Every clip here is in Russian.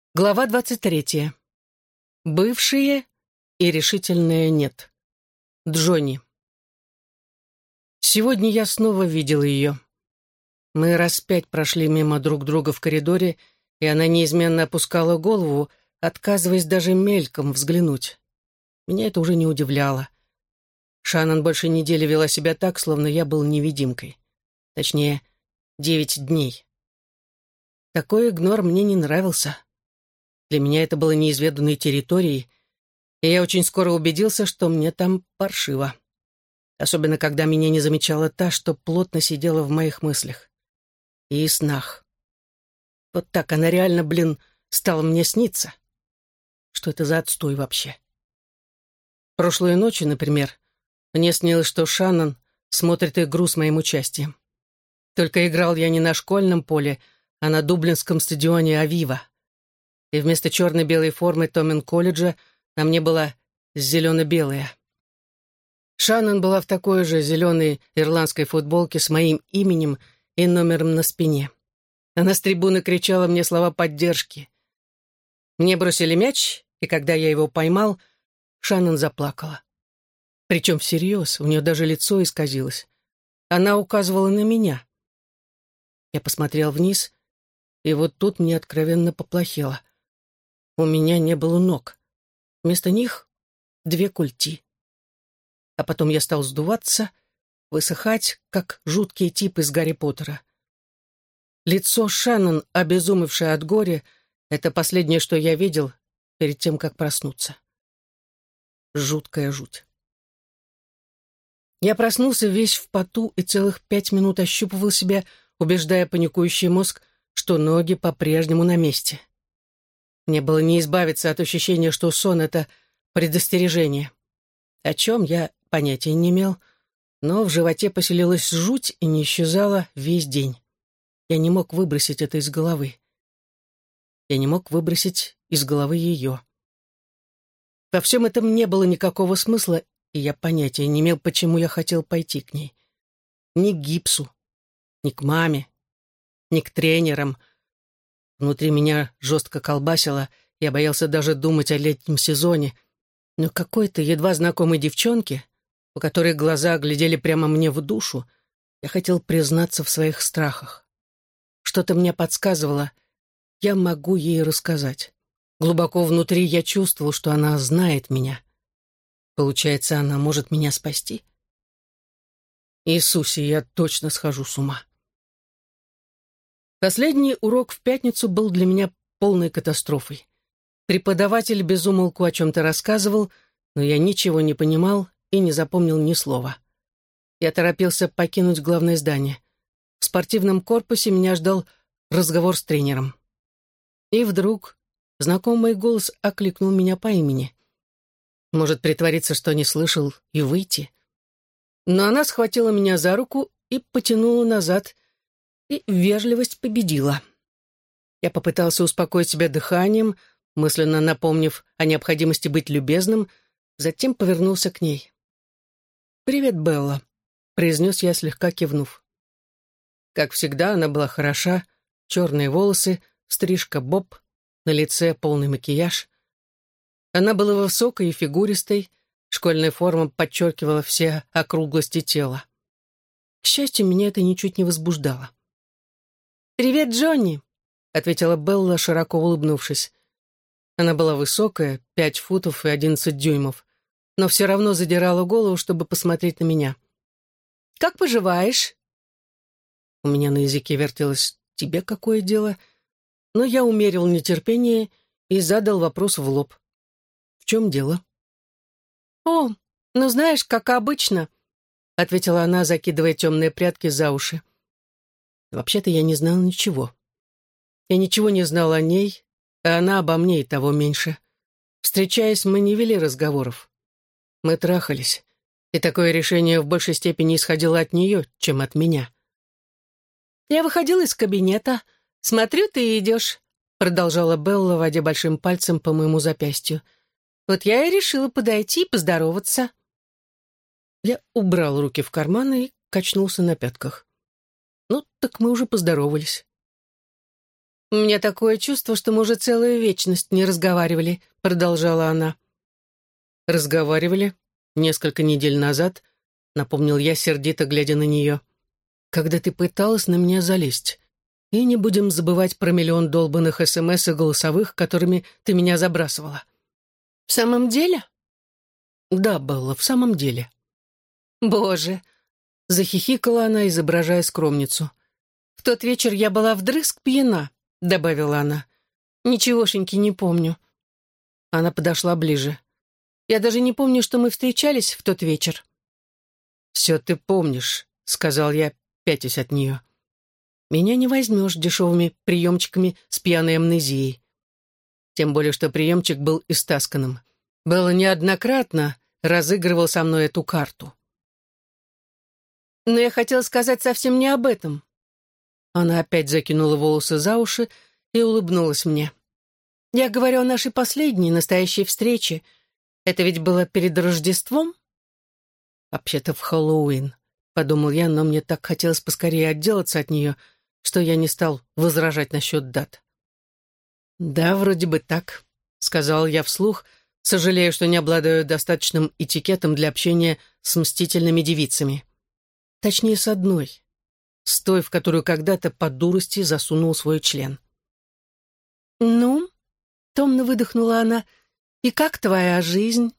Глава 23. Бывшие и решительное нет. Джонни. Сегодня я снова видел ее. Мы раз 5 прошли мимо друг друга в коридоре, и она неизменно опускала голову, отказываясь даже мельком взглянуть. Меня это уже не удивляло. Шаннон больше недели вела себя так, словно я был невидимкой. Точнее, 9 дней. Такой игнор мне не нравился. Для меня это было неизведанной территорией, и я очень скоро убедился, что мне там паршиво. Особенно, когда меня не замечала та, что плотно сидела в моих мыслях. И снах. Вот так она реально, стала мне сниться. Что это за отстой вообще? Прошлой ночью, например, мне снилось, что Шаннон смотрит игру с моим участием. Только играл я не на школьном поле, а на дублинском стадионе «Авива». И вместо черно-белой формы Томен-колледжа на мне была зелено-белая. Шаннон была в такой же зеленой ирландской футболке с моим именем и номером на спине. Она с трибуны кричала мне слова поддержки. Мне бросили мяч, и когда я его поймал, Шаннон заплакала. Причем всерьез, у нее даже лицо исказилось. Она указывала на меня. Я посмотрел вниз, и вот тут мне откровенно поплохело. У меня не было ног. Вместо них 2 культи. А потом я стал сдуваться, высыхать, как жуткий тип из Гарри Поттера. Лицо Шаннон, обезумевшее от горя, это последнее, что я видел перед тем, как проснуться. Жуткая жуть. Я проснулся весь в поту и целых 5 минут ощупывал себя, убеждая паникующий мозг, что ноги по-прежнему на месте. Мне было не избавиться от ощущения, что сон — это предостережение. О чем я понятия не имел, но в животе поселилась жуть и не исчезала весь день. Я не мог выбросить это из головы. Я не мог выбросить из головы ее. Во всем этом не было никакого смысла, и я понятия не имел, почему я хотел пойти к ней. Ни к гипсу, ни к маме, ни к тренерам. Внутри меня жестко колбасило, я боялся даже думать о летнем сезоне, но какой-то едва знакомой девчонке, у которой глаза глядели прямо мне в душу, я хотел признаться в своих страхах. Что-то мне подсказывало, я могу ей рассказать. Глубоко внутри я чувствовал, что она знает меня. Получается, она может меня спасти? Иисусе, я точно схожу с ума. Последний урок в пятницу был для меня полной катастрофой. Преподаватель без умолку о чем-то рассказывал, но я ничего не понимал и не запомнил ни слова. Я торопился покинуть главное здание. В спортивном корпусе меня ждал разговор с тренером. И вдруг знакомый голос окликнул меня по имени. Может, притвориться, что не слышал, и выйти? Но она схватила меня за руку и потянула назад, и вежливость победила. Я попытался успокоить себя дыханием, мысленно напомнив о необходимости быть любезным, затем повернулся к ней. «Привет, Белла», — произнес я, слегка кивнув. Как всегда, она была хороша, черные волосы, стрижка боб, на лице полный макияж. Она была высокой и фигуристой, школьная форма подчеркивала все округлости тела. К счастью, меня это ничуть не возбуждало. «Привет, Джонни», — ответила Белла, широко улыбнувшись. Она была высокая, 5 футов и 11 дюймов, но все равно задирала голову, чтобы посмотреть на меня. «Как поживаешь?» У меня на языке вертелось «тебе какое дело?», но я умерил нетерпение и задал вопрос в лоб. «В чем дело?» «О, ну знаешь, как обычно», — ответила она, закидывая темные прядки за уши. Вообще-то я не знал ничего. Я ничего не знал о ней, а она обо мне и того меньше. Встречаясь, мы не вели разговоров. Мы трахались, и такое решение в большей степени исходило от нее, чем от меня. «Я выходила из кабинета. Смотрю, ты идешь», — продолжала Белла, водя большим пальцем по моему запястью. «Вот я и решила подойти и поздороваться». Я убрал руки в карманы и качнулся на пятках. Ну, так мы уже поздоровались. «У меня такое чувство, что мы уже целую вечность не разговаривали», — продолжала она. «Разговаривали несколько недель назад», — напомнил я, сердито глядя на нее, «когда ты пыталась на меня залезть. И не будем забывать про миллион долбанных СМС и голосовых, которыми ты меня забрасывала». «В самом деле?» «Да, Белла, в самом деле». «Боже!» — захихикала она, изображая скромницу. «В тот вечер я была вдрызг пьяна», — добавила она. «Ничегошеньки не помню». Она подошла ближе. «Я даже не помню, что мы встречались в тот вечер». «Все ты помнишь», — сказал я, пятясь от нее. «Меня не возьмешь дешевыми приемчиками с пьяной амнезией». Тем более, что приемчик был истасканным. Белла неоднократно разыгрывал со мной эту карту. «Но я хотела сказать совсем не об этом». Она опять закинула волосы за уши и улыбнулась мне. «Я говорю о нашей последней настоящей встрече. Это ведь было перед Рождеством?» «Вообще-то в Хэллоуин», — подумал я, но мне так хотелось поскорее отделаться от нее, что я не стал возражать насчет дат. «Да, вроде бы так», — сказал я вслух, сожалея, что не обладаю достаточным этикетом для общения с мстительными девицами. Точнее, с одной, с той, в которую когда-то по дурости засунул свой член. «Ну?» — томно выдохнула она. «И как твоя жизнь?»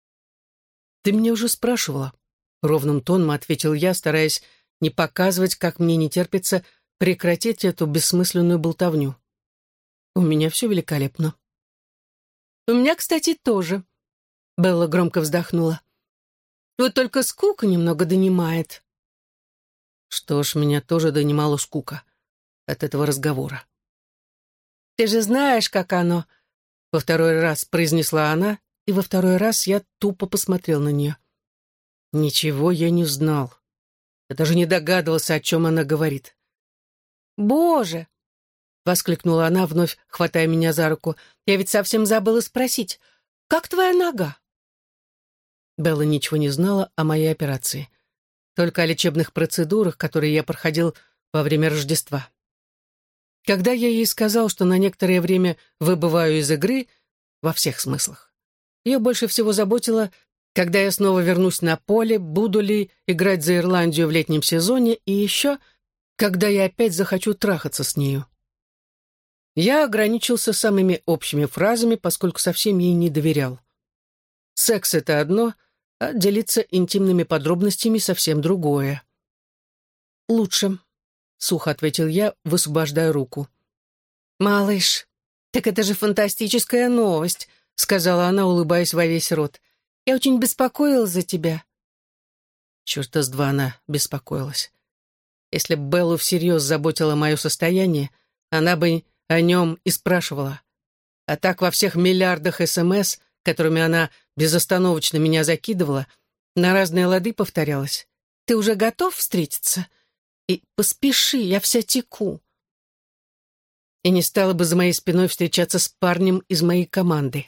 «Ты меня уже спрашивала», — ровным тоном ответил я, стараясь не показывать, как мне не терпится прекратить эту бессмысленную болтовню. «У меня все великолепно». «У меня, кстати, тоже», — Белла громко вздохнула. «Вот только скука немного донимает». Что ж, меня тоже донимала скука от этого разговора. «Ты же знаешь, как оно», — во второй раз произнесла она, и во второй раз я тупо посмотрел на нее. Ничего я не знал. Я даже не догадывался, о чем она говорит. «Боже!» — воскликнула она, вновь хватая меня за руку. «Я ведь совсем забыла спросить, как твоя нога?» Белла ничего не знала о моей операции. Только о лечебных процедурах, которые я проходил во время Рождества. Когда я ей сказал, что на некоторое время выбываю из игры, во всех смыслах, ее больше всего заботило, когда я снова вернусь на поле, буду ли играть за Ирландию в летнем сезоне, и еще, когда я опять захочу трахаться с нею. Я ограничился самыми общими фразами, поскольку совсем ей не доверял. Секс — это одно, а делиться интимными подробностями — совсем другое. «Лучше», — сухо ответил я, высвобождая руку. «Малыш, так это же фантастическая новость», — сказала она, улыбаясь во весь рот. «Я очень беспокоилась за тебя». Чёрта с два она беспокоилась. Если б Беллу всерьез заботило мое состояние, она бы о нем и спрашивала. А так во всех миллиардах СМС, которыми она безостановочно меня закидывала, на разные лады повторялась. «Ты уже готов встретиться? И поспеши, я вся теку». И не стала бы за моей спиной встречаться с парнем из моей команды.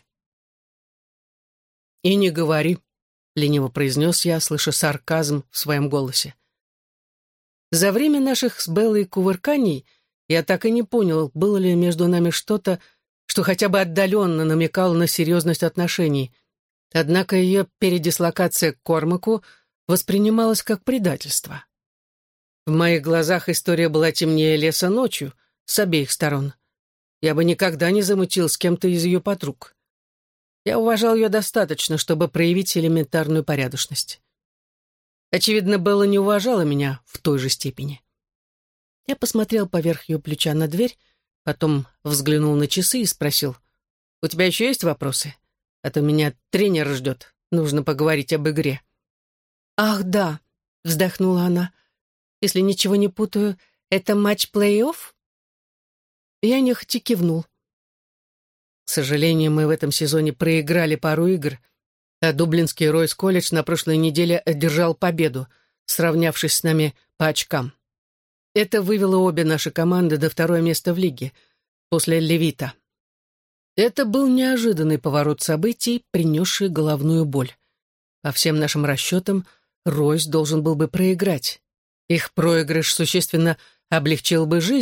«И не говори», — лениво произнес я, слыша сарказм в своем голосе. За время наших с Беллой кувырканий я так и не понял, было ли между нами что-то, что хотя бы отдаленно намекало на серьезность отношений. Однако ее передислокация к Кормаку воспринималась как предательство. В моих глазах история была темнее леса ночью, с обеих сторон. Я бы никогда не замутил с кем-то из ее подруг. Я уважал ее достаточно, чтобы проявить элементарную порядочность. Очевидно, Белла не уважала меня в той же степени. Я посмотрел поверх ее плеча на дверь, потом взглянул на часы и спросил: «У тебя еще есть вопросы? А то меня тренер ждет. Нужно поговорить об игре». «Ах, да», — вздохнула она. «Если ничего не путаю, это матч плей-офф?» Я нехотя кивнул. К сожалению, мы в этом сезоне проиграли пару игр, а Дублинский Ройс-колледж на прошлой неделе одержал победу, сравнявшись с нами по очкам. Это вывело обе наши команды до второе место в лиге, после Левита. Это был неожиданный поворот событий, принесший головную боль. По всем нашим расчетам, Ройс должен был бы проиграть. Их проигрыш существенно облегчил бы жизнь,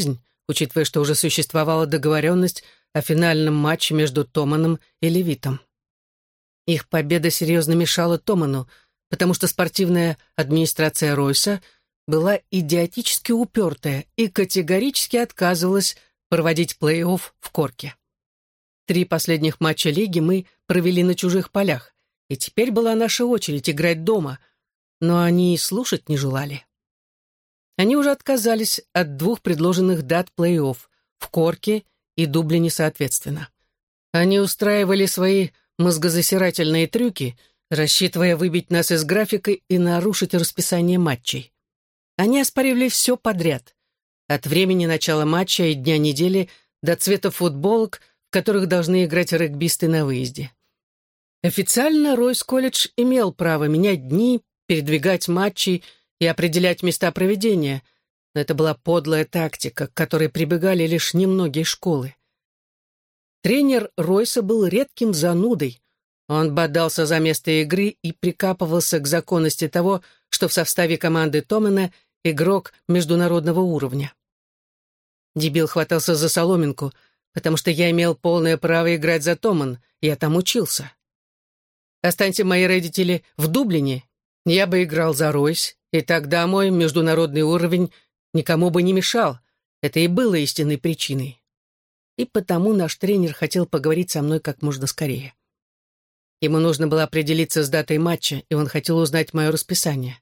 учитывая, что уже существовала договоренность о финальном матче между Томаном и Левитом. Их победа серьезно мешала Томану, потому что спортивная администрация Ройса была идиотически упертая и категорически отказывалась проводить плей-офф в Корке. 3 последних матча лиги мы провели на чужих полях, и теперь была наша очередь играть дома, но они и слушать не желали. Они уже отказались от 2 предложенных дат плей-офф в Корке и Дублине соответственно. Они устраивали свои мозгозасирательные трюки, рассчитывая выбить нас из графика и нарушить расписание матчей. Они оспаривали все подряд, от времени начала матча и дня недели до цвета футболок, в которых должны играть регбисты на выезде. Официально Ройс-колледж имел право менять дни, передвигать матчи и определять места проведения, но это была подлая тактика, к которой прибегали лишь немногие школы. Тренер Ройса был редким занудой. Он бодался за место игры и прикапывался к законности того, что в составе команды Томана игрок международного уровня. Дебил хватался за соломинку, потому что я имел полное право играть за Томан, я там учился. Останься мои родители в Дублине, я бы играл за Ройс, и тогда мой международный уровень никому бы не мешал. Это и было истинной причиной. И потому наш тренер хотел поговорить со мной как можно скорее. Ему нужно было определиться с датой матча, и он хотел узнать мое расписание.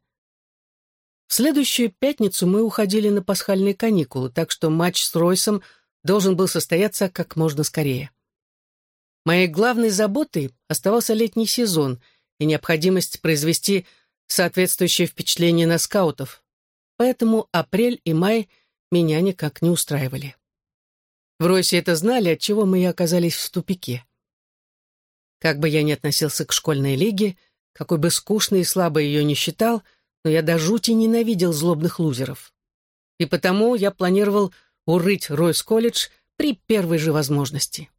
В следующую пятницу мы уходили на пасхальные каникулы, так что матч с Ройсом должен был состояться как можно скорее. Моей главной заботой оставался летний сезон и необходимость произвести соответствующее впечатление на скаутов, поэтому апрель и май меня никак не устраивали. В Ройсе это знали, отчего мы и оказались в тупике. Как бы я ни относился к школьной лиге, какой бы скучной и слабой ее ни считал, но я до жути ненавидел злобных лузеров. И потому я планировал урыть Ройс-колледж при первой же возможности.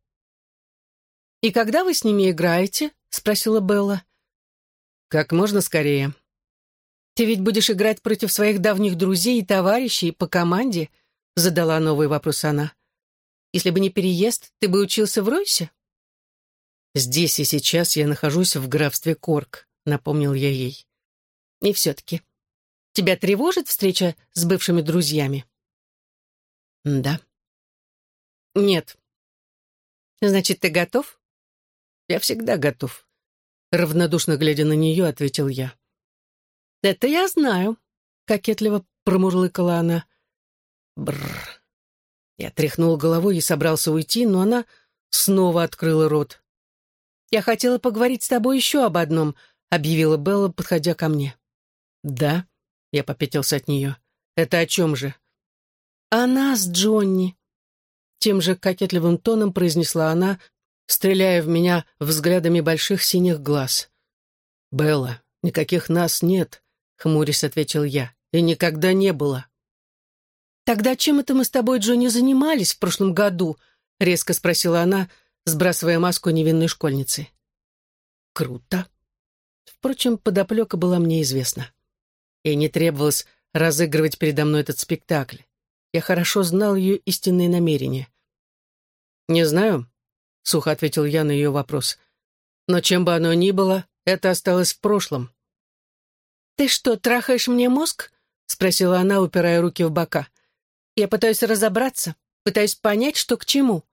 «И когда вы с ними играете?» — спросила Белла. «Как можно скорее». «Ты ведь будешь играть против своих давних друзей и товарищей по команде?» — задала новый вопрос она. «Если бы не переезд, ты бы учился в Ройсе?» «Здесь и сейчас я нахожусь в графстве Корк», — напомнил я ей. «И все-таки. Тебя тревожит встреча с бывшими друзьями?» «Да». «Нет». «Значит, ты готов?» «Я всегда готов», — равнодушно глядя на нее, ответил я. «Это я знаю», — кокетливо промурлыкала она. Бррр. Я тряхнул головой и собрался уйти, но она снова открыла рот. «Я хотела поговорить с тобой еще об одном», — объявила Белла, подходя ко мне. «Да», — я попятился от нее. «Это о чем же?» «О нас, Джонни», — тем же кокетливым тоном произнесла она, стреляя в меня взглядами больших синих глаз. «Белла, никаких нас нет», — хмурясь ответил я, — «и никогда не было». «Тогда чем это мы с тобой, Джонни, занимались в прошлом году?» — резко спросила она, сбрасывая маску невинной школьницы. «Круто». Впрочем, подоплека была мне известна. Ей не требовалось разыгрывать передо мной этот спектакль. Я хорошо знал ее истинные намерения. «Не знаю», — сухо ответил я на ее вопрос. «Но чем бы оно ни было, это осталось в прошлом». «Ты что, трахаешь мне мозг?» — спросила она, упирая руки в бока. «Я пытаюсь разобраться, пытаюсь понять, что к чему».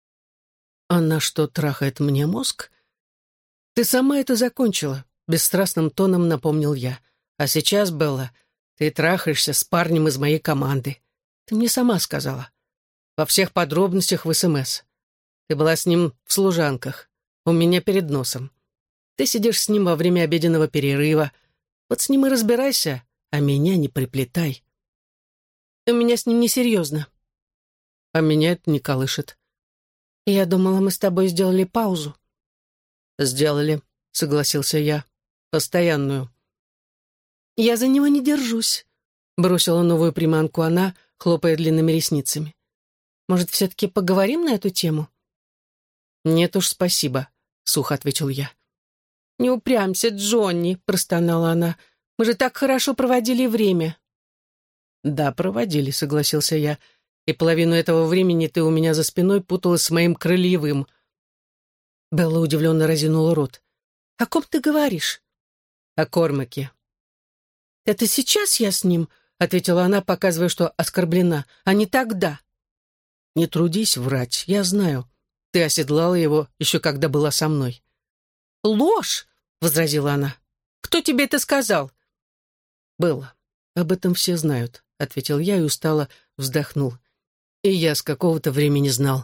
«Она что, трахает мне мозг?» «Ты сама это закончила», — бесстрастным тоном напомнил я. «А сейчас, Белла, ты трахаешься с парнем из моей команды. Ты мне сама сказала. Во всех подробностях в СМС. Ты была с ним в служанках, у меня перед носом. Ты сидишь с ним во время обеденного перерыва. Вот с ним и разбирайся, а меня не приплетай». «У меня с ним несерьезно». «А меня это не колышет». «Я думала, мы с тобой сделали паузу». «Сделали», — согласился я. «Постоянную». «Я за него не держусь», — бросила новую приманку она, хлопая длинными ресницами. «Может, все-таки поговорим на эту тему?» «Нет уж, спасибо», — сухо ответил я. «Не упрямься, Джонни», — простонала она. «Мы же так хорошо проводили время». «Да, проводили», — согласился я. и половину этого времени ты у меня за спиной путалась с моим крыльевым». Белла удивленно разинула рот. «О ком ты говоришь?» «О Кормаке». «Это сейчас я с ним?» — ответила она, показывая, что оскорблена, «а не тогда». «Не трудись врать, я знаю. Ты оседлала его еще когда была со мной». «Ложь!» — возразила она. «Кто тебе это сказал?» «Белла, об этом все знают», — ответил я и устало вздохнул. «И я с какого-то времени знал».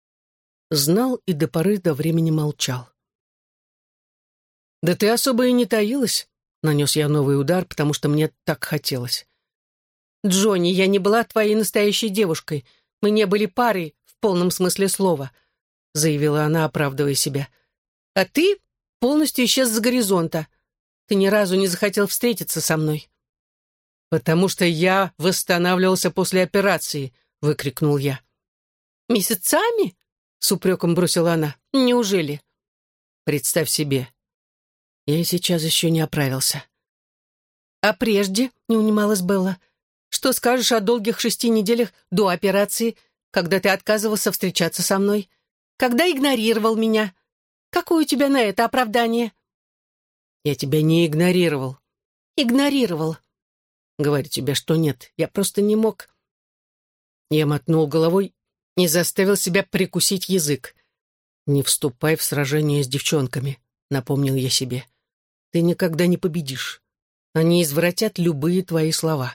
Знал и до поры до времени молчал. «Да ты особо и не таилась», — нанес я новый удар, потому что мне так хотелось. «Джонни, я не была твоей настоящей девушкой. Мы не были парой в полном смысле слова», — заявила она, оправдывая себя. «А ты полностью исчез с горизонта. Ты ни разу не захотел встретиться со мной». «Потому что я восстанавливался после операции», — выкрикнул я. «Месяцами?» — с упреком бросила она. «Неужели?» «Представь себе. Я и сейчас еще не оправился». «А прежде?» — не унималась Белла. «Что скажешь о долгих 6 неделях до операции, когда ты отказывался встречаться со мной? Когда игнорировал меня? Какое у тебя на это оправдание?» «Я тебя не игнорировал». «Игнорировал». «Говорю тебе, что нет. Я просто не мог». Я мотнул головой и заставил себя прикусить язык. «Не вступай в сражение с девчонками», — напомнил я себе. «Ты никогда не победишь. Они извратят любые твои слова».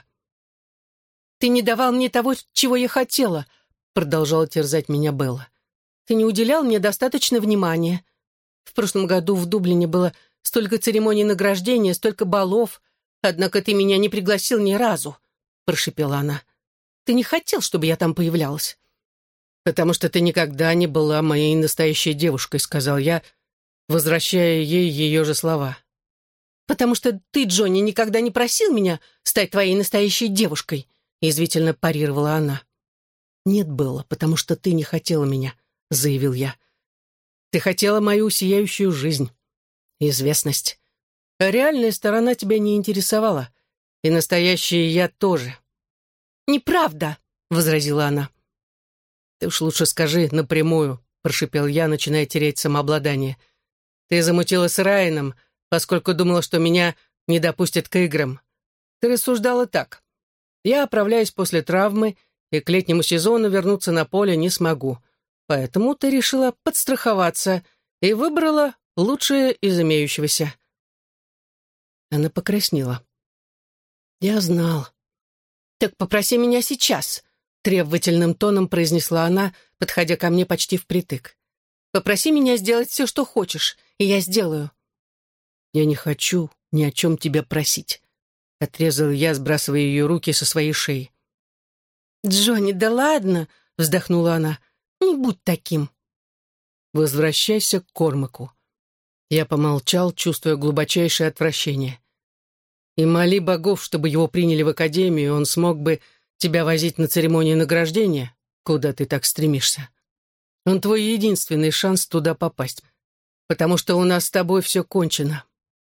«Ты не давал мне того, чего я хотела», — продолжала терзать меня Белла. «Ты не уделял мне достаточно внимания. В прошлом году в Дублине было столько церемоний награждения, столько балов, однако ты меня не пригласил ни разу», — прошипела она. «Ты не хотел, чтобы я там появлялась». «Потому что ты никогда не была моей настоящей девушкой», — сказал я, возвращая ей ее же слова. «Потому что ты, Джонни, никогда не просил меня стать твоей настоящей девушкой», — язвительно парировала она. «Нет, было, потому что ты не хотела меня», — заявил я. «Ты хотела мою сияющую жизнь, известность. А реальная сторона тебя не интересовала, и настоящая я тоже». «Неправда», — возразила она. «Ты уж лучше скажи напрямую», — прошипел я, начиная терять самообладание. «Ты замутила с Райаном, поскольку думала, что меня не допустят к играм. Ты рассуждала так. Я оправляюсь после травмы, и к летнему сезону вернуться на поле не смогу. Поэтому ты решила подстраховаться и выбрала лучшее из имеющегося». Она покраснела. «Я знал». «Так попроси меня сейчас», — требовательным тоном произнесла она, подходя ко мне почти впритык. «Попроси меня сделать все, что хочешь, и я сделаю». «Я не хочу ни о чем тебя просить», — отрезал я, сбрасывая ее руки со своей шеи. «Джонни, да ладно», — вздохнула она, — «не будь таким». «Возвращайся к Кормаку». Я помолчал, чувствуя глубочайшее отвращение. «И моли богов, чтобы его приняли в академию, и он смог бы тебя возить на церемонию награждения, куда ты так стремишься. Он твой единственный шанс туда попасть, потому что у нас с тобой все кончено».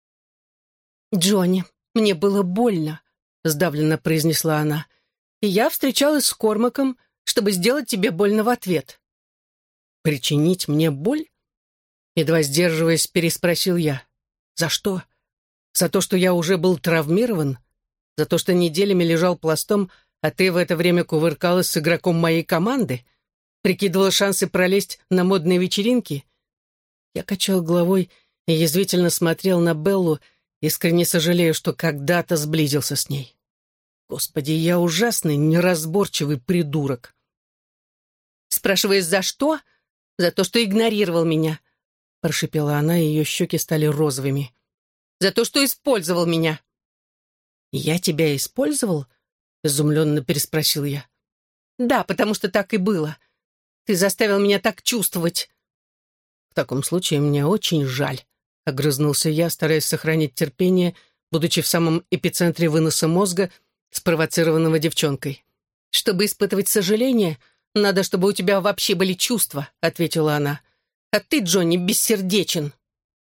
«Джонни, мне было больно», — сдавленно произнесла она, «и я встречалась с Кормаком, чтобы сделать тебе больно в ответ». «Причинить мне боль?» Едва сдерживаясь, переспросил я. «За что? За то, что я уже был травмирован? За то, что неделями лежал пластом, а ты в это время кувыркалась с игроком моей команды? Прикидывала шансы пролезть на модные вечеринки?» Я качал головой и язвительно смотрел на Беллу, искренне сожалею, что когда-то сблизился с ней. Господи, я ужасный, неразборчивый придурок. «Спрашиваешь, за что? За то, что игнорировал меня», — прошипела она, и ее щеки стали розовыми. «За то, что использовал меня». «Я тебя использовал?» — изумленно переспросил я. «Да, потому что так и было. Ты заставил меня так чувствовать». «В таком случае мне очень жаль», — огрызнулся я, стараясь сохранить терпение, будучи в самом эпицентре выноса мозга, спровоцированного девчонкой. «Чтобы испытывать сожаление, надо, чтобы у тебя вообще были чувства», — ответила она. «А ты, Джонни, бессердечен».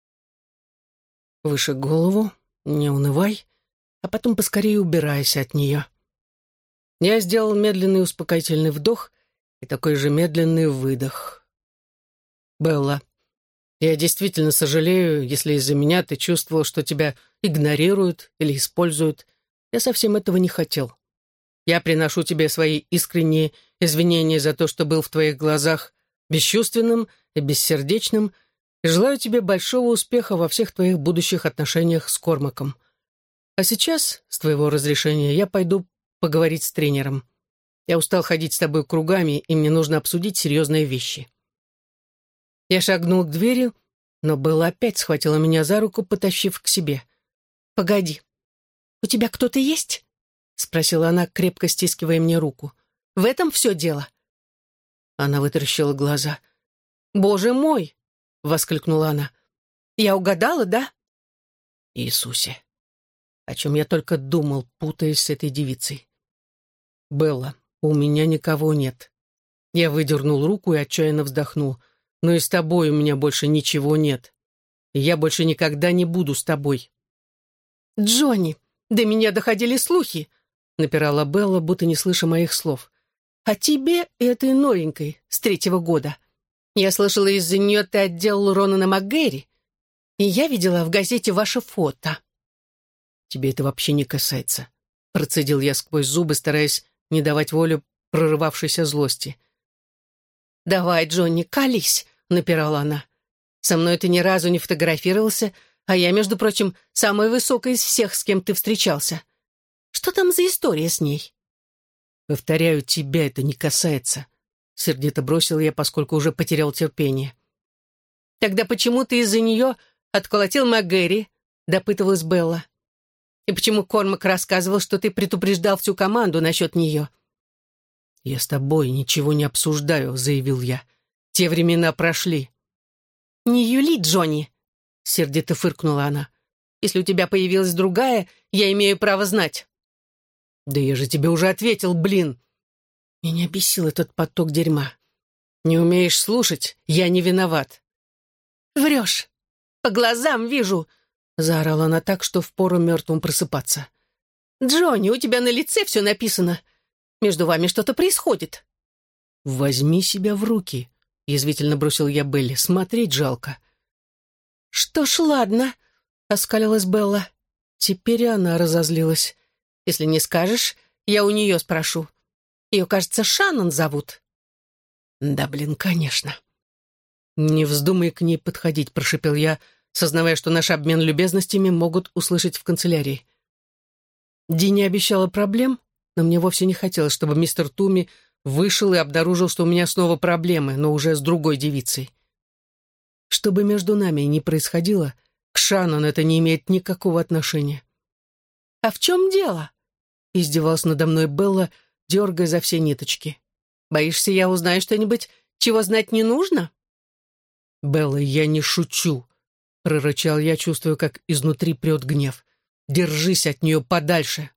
«Выше голову, не унывай, а потом поскорее убирайся от нее». Я сделал медленный успокоительный вдох и такой же медленный выдох. «Белла, я действительно сожалею, если из-за меня ты чувствовал, что тебя игнорируют или используют. Я совсем этого не хотел. Я приношу тебе свои искренние извинения за то, что был в твоих глазах бесчувственным и бессердечным, и желаю тебе большого успеха во всех твоих будущих отношениях с Кормаком. А сейчас, с твоего разрешения, я пойду поговорить с тренером. Я устал ходить с тобой кругами, и мне нужно обсудить серьезные вещи». Я шагнул к двери, но Белла опять схватила меня за руку, потащив к себе. «Погоди, у тебя кто-то есть?» — спросила она, крепко стискивая мне руку. «В этом все дело?» Она вытаращила глаза. «Боже мой!» — воскликнула она. «Я угадала, да?» Иисусе! О чем я только думал, путаясь с этой девицей. «Белла, у меня никого нет». Я выдернул руку и отчаянно вздохнул. «Но и с тобой у меня больше ничего нет. И я больше никогда не буду с тобой». «Джонни, до меня доходили слухи», — напирала Белла, будто не слыша моих слов. «О тебе и этой новенькой с 3-го года. Я слышала, из-за нее ты отделал Ронана МакГэри, и я видела в газете ваше фото». «Тебе это вообще не касается», — процедил я сквозь зубы, стараясь не давать волю прорывавшейся злости. «Давай, Джонни, колись», — напирала она. «Со мной ты ни разу не фотографировался, а я, между прочим, самая высокая из всех, с кем ты встречался. Что там за история с ней?» «Повторяю, тебя это не касается», — сердито бросил я, поскольку уже потерял терпение. «Тогда почему ты из-за нее отколотил МакГэри?» — допытывалась Белла. «И почему Кормак рассказывал, что ты предупреждал всю команду насчет нее?» «Я с тобой ничего не обсуждаю», — заявил я. «Те времена прошли». «Не юли, Джонни», — сердито фыркнула она. «Если у тебя появилась другая, я имею право знать». «Да я же тебе уже ответил, блин!» Меня бесил этот поток дерьма. «Не умеешь слушать? Я не виноват». «Врешь! По глазам вижу!» — заорала она так, что впору мертвым просыпаться. «Джонни, у тебя на лице все написано. Между вами что-то происходит». «Возьми себя в руки», — язвительно бросил я Белле. «Смотреть жалко». «Что ж, ладно», — оскалилась Белла. Теперь и она разозлилась. «Если не скажешь, я у нее спрошу. Ее, кажется, Шаннон зовут». «Да, блин, конечно». «Не вздумай к ней подходить», — прошипел я, сознавая, что наш обмен любезностями могут услышать в канцелярии. Ди не обещала проблем, но мне вовсе не хотелось, чтобы мистер Туми вышел и обнаружил, что у меня снова проблемы, но уже с другой девицей. Что бы между нами ни происходило, к Шаннон это не имеет никакого отношения. «А в чем дело?» — издевалась надо мной Белла, дергая за все ниточки. «Боишься, я узнаю что-нибудь, чего знать не нужно?» «Белла, я не шучу», — прорычал я, чувствуя, как изнутри прет гнев. «Держись от нее подальше».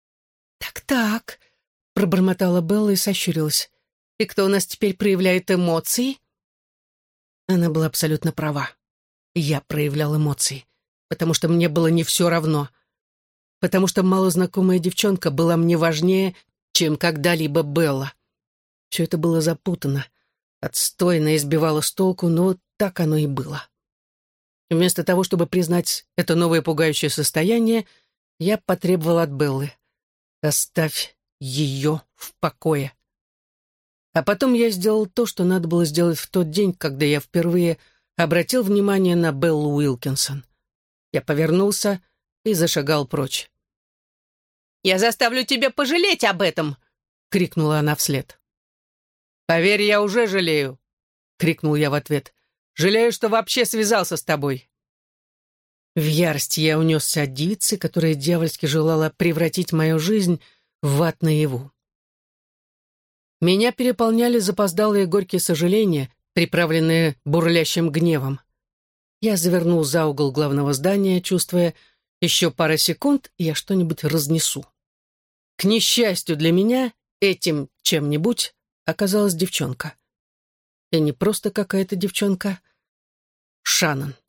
«Так», — пробормотала Белла и сощурилась. «И кто у нас теперь проявляет эмоции?» Она была абсолютно права. Я проявлял эмоции, потому что мне было не все равно, потому что малознакомая девчонка была мне важнее, чем когда-либо Белла. Все это было запутано, отстойно избивало с толку, но так оно и было. Вместо того, чтобы признать это новое пугающее состояние, я потребовал от Беллы: «Оставь ее в покое». А потом я сделал то, что надо было сделать в тот день, когда я впервые обратил внимание на Беллу Уилкинсон. Я повернулся и зашагал прочь. «Я заставлю тебя пожалеть об этом!» — крикнула она вслед. «Поверь, я уже жалею!» — крикнул я в ответ. «Жалею, что вообще связался с тобой!» В ярости я унесся от девицы, которая дьявольски желала превратить мою жизнь в ад наяву. Меня переполняли запоздалые горькие сожаления, приправленные бурлящим гневом. Я завернул за угол главного здания, чувствуя, еще пара секунд, и я что-нибудь разнесу. К несчастью для меня, этим чем-нибудь оказалась девчонка. И не просто какая-то девчонка. Шаннон.